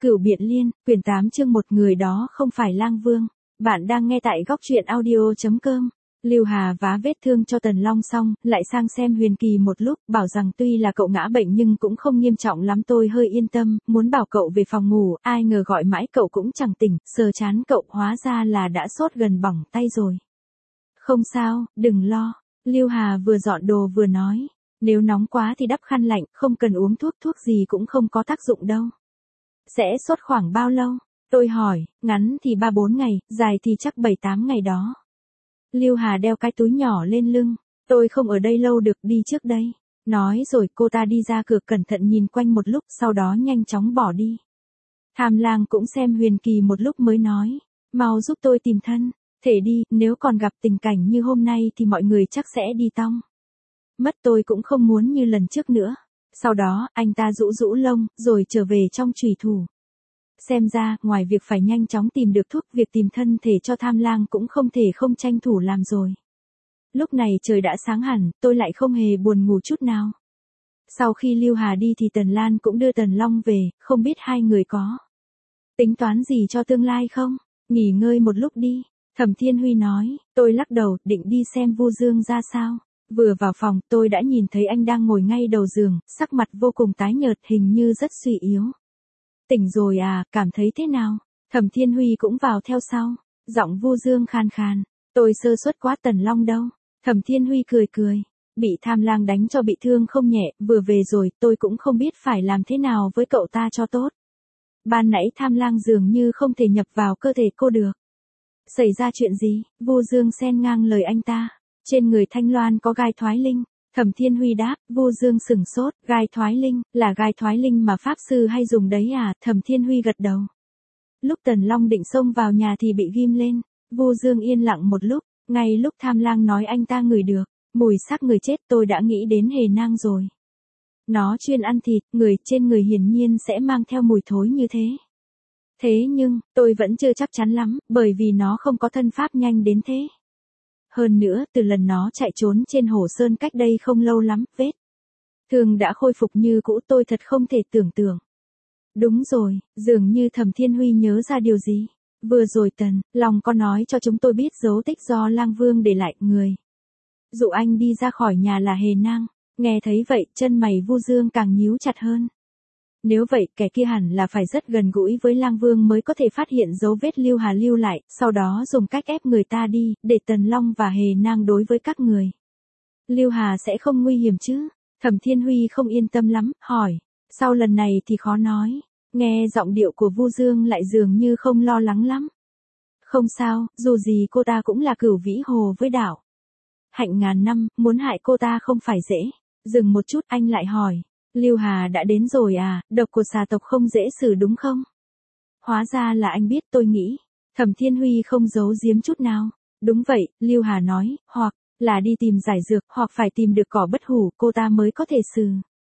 Cửu Biệt Liên, quyển 8 chương 1 người đó không phải Lang Vương. Bạn đang nghe tại góc truyện audio.com. Lưu Hà vá vết thương cho Tần Long xong, lại sang xem Huyền Kỳ một lúc, bảo rằng tuy là cậu ngã bệnh nhưng cũng không nghiêm trọng lắm. Tôi hơi yên tâm, muốn bảo cậu về phòng ngủ, ai ngờ gọi mãi cậu cũng chẳng tỉnh, sờ chán cậu, hóa ra là đã sốt gần bỏng tay rồi. Không sao, đừng lo. Lưu Hà vừa dọn đồ vừa nói, nếu nóng quá thì đắp khăn lạnh, không cần uống thuốc gì cũng không có tác dụng đâu. Sẽ sốt khoảng bao lâu? Tôi hỏi, ngắn thì 3-4 ngày, dài thì chắc 7-8 ngày đó. Lưu Hà đeo cái túi nhỏ lên lưng, tôi không ở đây lâu được, đi trước đây. Nói rồi cô ta đi ra cửa cẩn thận nhìn quanh một lúc, sau đó nhanh chóng bỏ đi. Tham Lang cũng xem Huyền Kỳ một lúc mới nói, mau giúp tôi tìm thân, thể đi, nếu còn gặp tình cảnh như hôm nay thì mọi người chắc sẽ đi tong. Mất tôi cũng không muốn như lần trước nữa. Sau đó, anh ta rũ rũ lông, rồi trở về trong trùy thủ. Xem ra, ngoài việc phải nhanh chóng tìm được thuốc, việc tìm thân thể cho Tham Lang cũng không thể không tranh thủ làm rồi. Lúc này trời đã sáng hẳn, tôi lại không hề buồn ngủ chút nào. Sau khi Lưu Hà đi thì Tần Lan cũng đưa Tần Long về, không biết hai người có tính toán gì cho tương lai không? Nghỉ ngơi một lúc đi, Thẩm Thiên Huy nói. Tôi lắc đầu, định đi xem Vu Dương ra sao. Vừa vào phòng, tôi đã nhìn thấy anh đang ngồi ngay đầu giường, sắc mặt vô cùng tái nhợt, hình như rất suy yếu. Tỉnh rồi à, cảm thấy thế nào? Thẩm Thiên Huy cũng vào theo sau, giọng Vu Dương khàn khàn. Tôi sơ suất quá, Tần Long đâu? Thẩm Thiên Huy cười. Bị Tham Lang đánh cho bị thương không nhẹ, vừa về rồi, tôi cũng không biết phải làm thế nào với cậu ta cho tốt. Ban nãy Tham Lang dường như không thể nhập vào cơ thể cô được. Xảy ra chuyện gì? Vu Dương xen ngang lời anh ta. Trên người Thanh Loan có gai thoái linh. Thẩm Thiên Huy đáp. Vu Dương sửng sốt. Gai thoái linh, là gai thoái linh mà Pháp Sư hay dùng đấy à? Thẩm Thiên Huy gật đầu. Lúc Tần Long định xông vào nhà thì bị ghim lên. Vu Dương yên lặng một lúc. Ngay lúc Tham Lang nói anh ta ngửi được mùi xác người chết, tôi đã nghĩ đến hề nang rồi. Nó chuyên ăn thịt, người trên người hiển nhiên sẽ mang theo mùi thối như thế. Thế nhưng, tôi vẫn chưa chắc chắn lắm, bởi vì nó không có thân pháp nhanh đến thế. Hơn nữa, từ lần nó chạy trốn trên Hồ Sơn cách đây không lâu lắm, vết thương đã khôi phục như cũ, tôi thật không thể tưởng tượng. Đúng rồi, dường như Thẩm Thiên Huy nhớ ra điều gì. Vừa rồi Tần Long có nói cho chúng tôi biết dấu tích do Lang Vương để lại, người dụ anh đi ra khỏi nhà là hề nang. Nghe thấy vậy, chân mày Vu Dương càng nhíu chặt hơn. Nếu vậy, kẻ kia hẳn là phải rất gần gũi với Lang Vương mới có thể phát hiện dấu vết Lưu Hà lưu lại, sau đó dùng cách ép người ta đi, để Tần Long và hề nang đối với các người. Lưu Hà sẽ không nguy hiểm chứ? Thẩm Thiên Huy không yên tâm lắm, hỏi. Sau lần này thì khó nói. Nghe giọng điệu của Vu Dương lại dường như không lo lắng lắm. Không sao, dù gì cô ta cũng là Cửu Vĩ Hồ với đảo hạnh ngàn năm, muốn hại cô ta không phải dễ. Dừng một chút, anh lại hỏi. Lưu Hà đã đến rồi à, độc của xà tộc không dễ xử đúng không? Hóa ra là anh biết, tôi nghĩ. Thẩm Thiên Huy không giấu giếm chút nào. Đúng vậy, Lưu Hà nói, hoặc là đi tìm giải dược, hoặc phải tìm được cỏ bất hủ, cô ta mới có thể xử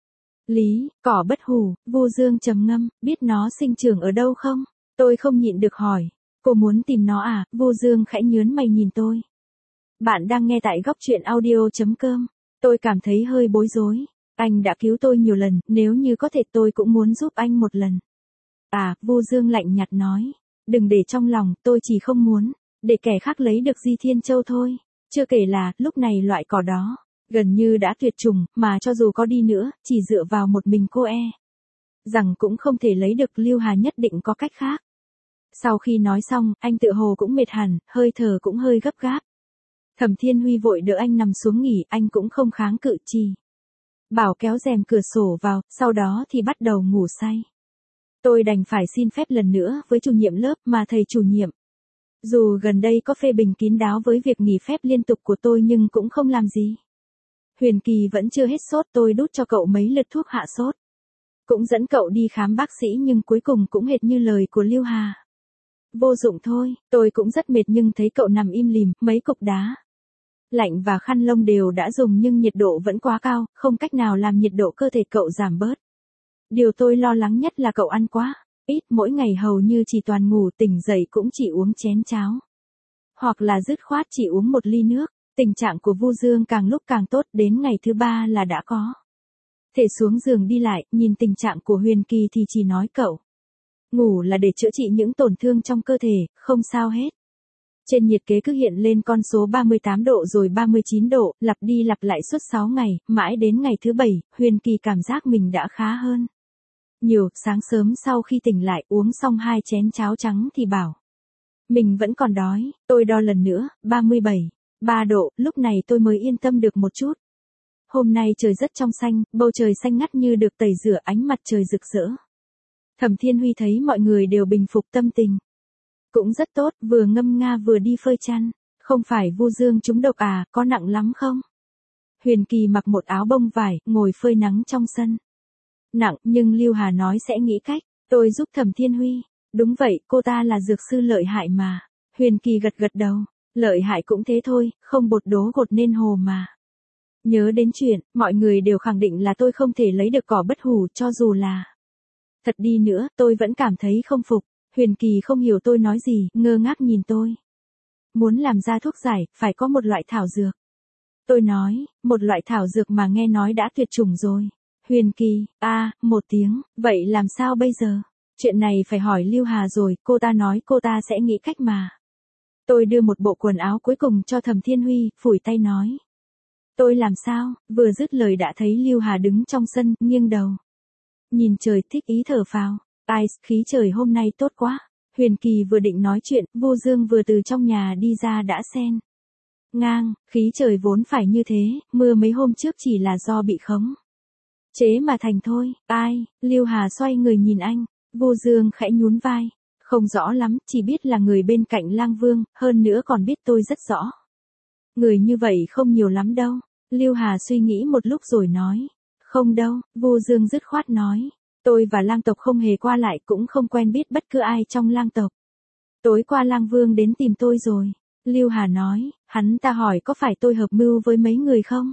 lý. Cỏ bất hủ, Vu Dương trầm ngâm, biết nó sinh trưởng ở đâu không? Tôi không nhịn được hỏi. Cô muốn tìm nó à? Vu Dương khẽ nhướng mày nhìn tôi. Bạn đang nghe tại góc truyện audio.com. Tôi cảm thấy hơi bối rối. Anh đã cứu tôi nhiều lần, nếu như có thể tôi cũng muốn giúp anh một lần. À, Vu Dương lạnh nhạt nói. Đừng để trong lòng, tôi chỉ không muốn để kẻ khác lấy được Di Thiên Châu thôi. Chưa kể là, lúc này loại cỏ đó gần như đã tuyệt chủng, mà cho dù có đi nữa, chỉ dựa vào một mình cô rằng cũng không thể lấy được. Lưu Hà nhất định có cách khác. Sau khi nói xong, anh tựa hồ cũng mệt hẳn, hơi thở cũng hơi gấp gáp. Thẩm Thiên Huy vội đỡ anh nằm xuống nghỉ, anh cũng không kháng cự, chỉ bảo kéo rèm cửa sổ vào, sau đó thì bắt đầu ngủ say. Tôi đành phải xin phép lần nữa với chủ nhiệm lớp, mà thầy chủ nhiệm, dù gần đây có phê bình kín đáo với việc nghỉ phép liên tục của tôi nhưng cũng không làm gì. Huyền Kỳ vẫn chưa hết sốt, tôi đút cho cậu mấy lượt thuốc hạ sốt. Cũng dẫn cậu đi khám bác sĩ nhưng cuối cùng cũng hệt như lời của Lưu Hà. Vô dụng thôi, tôi cũng rất mệt nhưng thấy cậu nằm im lìm, mấy cục đá lạnh và khăn lông đều đã dùng nhưng nhiệt độ vẫn quá cao, không cách nào làm nhiệt độ cơ thể cậu giảm bớt. Điều tôi lo lắng nhất là cậu ăn quá ít, mỗi ngày hầu như chỉ toàn ngủ, tỉnh dậy cũng chỉ uống chén cháo. Hoặc là dứt khoát chỉ uống một ly nước. Tình trạng của Vu Dương càng lúc càng tốt, đến ngày thứ 3 là đã có thể xuống giường đi lại, nhìn tình trạng của Huyền Kỳ thì chỉ nói cậu Ngủ là để chữa trị những tổn thương trong cơ thể, không sao hết. Trên nhiệt kế cứ hiện lên con số 38 độ rồi 39 độ, lặp đi lặp lại suốt 6 ngày, mãi đến ngày thứ 7, Huyền Kỳ cảm giác mình đã khá hơn. Nhiều, sáng sớm sau khi tỉnh lại uống xong 2 chén cháo trắng thì bảo. Mình vẫn còn đói, tôi đo lần nữa, 37,3 độ, lúc này tôi mới yên tâm được một chút. Hôm nay trời rất trong xanh, bầu trời xanh ngắt như được tẩy rửa, ánh mặt trời rực rỡ. Thẩm Thiên Huy thấy mọi người đều bình phục tâm tình. Cũng rất tốt, vừa ngâm nga vừa đi phơi chăn. Không phải Vu Dương trúng độc à, có nặng lắm không? Huyền Kỳ mặc một áo bông vải, ngồi phơi nắng trong sân. Nặng, nhưng Lưu Hà nói sẽ nghĩ cách. Tôi giúp Thẩm Thiên Huy. Đúng vậy, cô ta là dược sư lợi hại mà. Huyền Kỳ gật gật đầu. Lợi hại cũng thế thôi, không bột đố gột nên hồ mà. Nhớ đến chuyện, mọi người đều khẳng định là tôi không thể lấy được cỏ bất hủ cho dù là. Thật đi nữa, tôi vẫn cảm thấy không phục. Huyền Kỳ không hiểu tôi nói gì, ngơ ngác nhìn tôi. Muốn làm ra thuốc giải, phải có một loại thảo dược. Tôi nói, một loại thảo dược mà nghe nói đã tuyệt chủng rồi. Huyền Kỳ, một tiếng, vậy làm sao bây giờ? Chuyện này phải hỏi Lưu Hà rồi, cô ta nói cô ta sẽ nghĩ cách mà. Tôi đưa một bộ quần áo cuối cùng cho Thẩm Thiên Huy, phủi tay nói. Tôi làm sao? Vừa dứt lời đã thấy Lưu Hà đứng trong sân, nghiêng đầu. Nhìn trời thích ý thở phào. Ai, khí trời hôm nay tốt quá. Huyền Kỳ vừa định nói chuyện, Vu Dương vừa từ trong nhà đi ra đã xen ngang, khí trời vốn phải như thế, mưa mấy hôm trước chỉ là do bị khống chế mà thành thôi. Ai, Lưu Hà xoay người nhìn anh, Vu Dương khẽ nhún vai. Không rõ lắm, chỉ biết là người bên cạnh Lang Vương, hơn nữa còn biết tôi rất rõ. Người như vậy không nhiều lắm đâu. Lưu Hà suy nghĩ một lúc rồi nói. Không đâu, Vu Dương dứt khoát nói. Tôi và Lang tộc không hề qua lại, cũng không quen biết bất cứ ai trong Lang tộc. Tối qua Lang Vương đến tìm tôi rồi. Lưu Hà nói, hắn ta hỏi có phải tôi hợp mưu với mấy người không?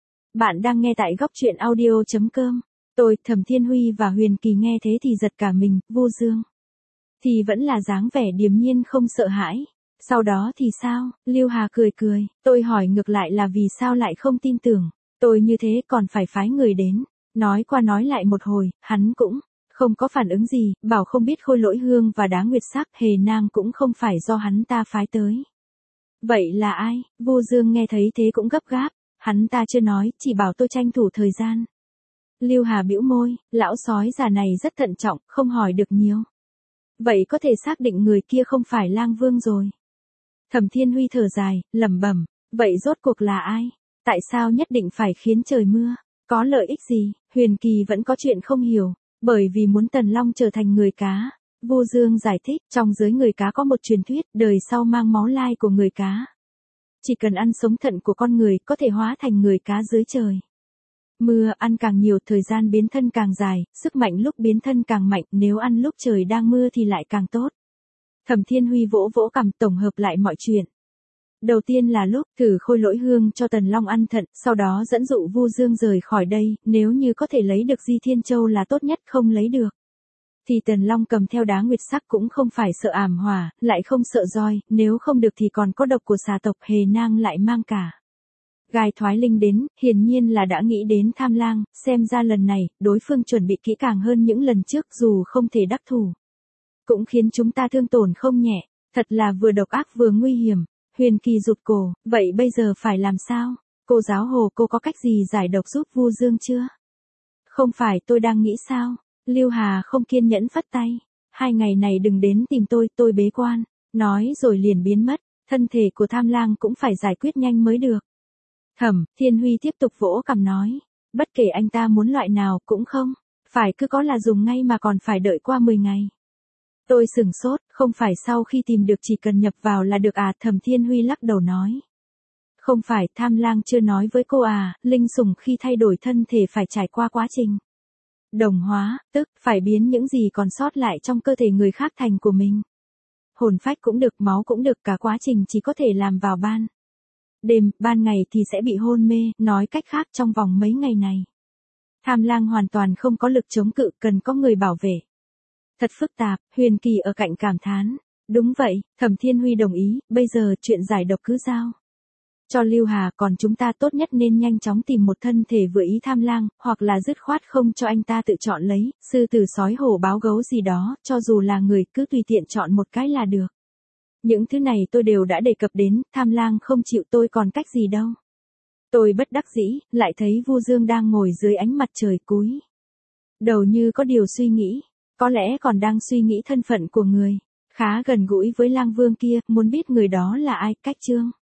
Bạn đang nghe tại góc truyện audio.com. Tôi, Thẩm Thiên Huy và Huyền Kỳ nghe thế thì giật cả mình, Vu Dương thì vẫn là dáng vẻ điềm nhiên không sợ hãi. Sau đó thì sao? Lưu Hà cười cười, tôi hỏi ngược lại là vì sao lại không tin tưởng. Tôi như thế còn phải phái người đến. Nói qua nói lại một hồi, hắn cũng không có phản ứng gì, bảo không biết Khôi Lỗi Hương và Đá Nguyệt Sắc, Hề Nang cũng không phải do hắn ta phái tới. Vậy là ai? Vu Dương nghe thấy thế cũng gấp gáp, hắn ta chưa nói, chỉ bảo tôi tranh thủ thời gian. Lưu Hà bĩu môi, lão sói già này rất thận trọng, không hỏi được nhiều. Vậy có thể xác định người kia không phải Lang Vương rồi. Thẩm Thiên Huy thở dài, lẩm bẩm, vậy rốt cuộc là ai? Tại sao nhất định phải khiến trời mưa? Có lợi ích gì? Huyền Kỳ vẫn có chuyện không hiểu, bởi vì muốn Tần Long trở thành người cá. Vu Dương giải thích, trong giới người cá có một truyền thuyết, đời sau mang máu lai của người cá. Chỉ cần ăn sống thận của con người, có thể hóa thành người cá dưới trời. Mưa ăn càng nhiều, thời gian biến thân càng dài, sức mạnh lúc biến thân càng mạnh, nếu ăn lúc trời đang mưa thì lại càng tốt. Thẩm Thiên Huy vỗ vỗ cằm tổng hợp lại mọi chuyện. Đầu tiên là lúc thử Khôi Lỗi Hương cho Tần Long ăn thận, sau đó dẫn dụ Vu Dương rời khỏi đây, nếu như có thể lấy được Di Thiên Châu là tốt nhất, không lấy được thì Tần Long cầm theo Đá Nguyệt Sắc cũng không phải sợ ảm hỏa, lại không sợ roi, nếu không được thì còn có độc của xà tộc, Hề Nang lại mang cả gai thoái linh đến, hiển nhiên là đã nghĩ đến Tham Lang, xem ra lần này, đối phương chuẩn bị kỹ càng hơn những lần trước, dù không thể đắc thủ cũng khiến chúng ta thương tổn không nhẹ, thật là vừa độc ác vừa nguy hiểm. Huyền Kỳ rụt cổ, vậy bây giờ phải làm sao? Cô giáo Hồ, cô có cách gì giải độc giúp Vu Dương chưa? Không phải tôi đang nghĩ sao? Lưu Hà không kiên nhẫn phất tay. 2 ngày này đừng đến tìm tôi bế quan. Nói rồi liền biến mất, thân thể của Tham Lang cũng phải giải quyết nhanh mới được. Thẩm Thiên Huy tiếp tục vỗ cằm nói, bất kể anh ta muốn loại nào cũng không, phải cứ có là dùng ngay mà còn phải đợi qua 10 ngày. Tôi sửng sốt, không phải sau khi tìm được chỉ cần nhập vào là được à? Thẩm Thiên Huy lắc đầu nói. Không phải, Tham Lang chưa nói với cô à, linh sủng khi thay đổi thân thể phải trải qua quá trình đồng hóa, tức phải biến những gì còn sót lại trong cơ thể người khác thành của mình. Hồn phách cũng được, máu cũng được, cả quá trình chỉ có thể làm vào ban đêm, ban ngày thì sẽ bị hôn mê, nói cách khác trong vòng mấy ngày này. Tham Lang hoàn toàn không có lực chống cự, cần có người bảo vệ. Thật phức tạp, Huyền Kỳ ở cạnh cảm thán. Đúng vậy, Thẩm Thiên Huy đồng ý, bây giờ chuyện giải độc cứ giao Cho Lưu Hà, còn chúng ta tốt nhất nên nhanh chóng tìm một thân thể vừa ý tham lang, hoặc là dứt khoát không cho anh ta tự chọn lấy, sư tử sói hổ báo gấu gì đó, cho dù là người cứ tùy tiện chọn một cái là được. Những thứ này tôi đều đã đề cập đến, tham lang không chịu tôi còn cách gì đâu. Tôi bất đắc dĩ, lại thấy Vu Dương đang ngồi dưới ánh mặt trời cúi đầu như có điều suy nghĩ, có lẽ còn đang suy nghĩ thân phận của người khá gần gũi với Lang Vương kia, muốn biết người đó là ai. Cách chương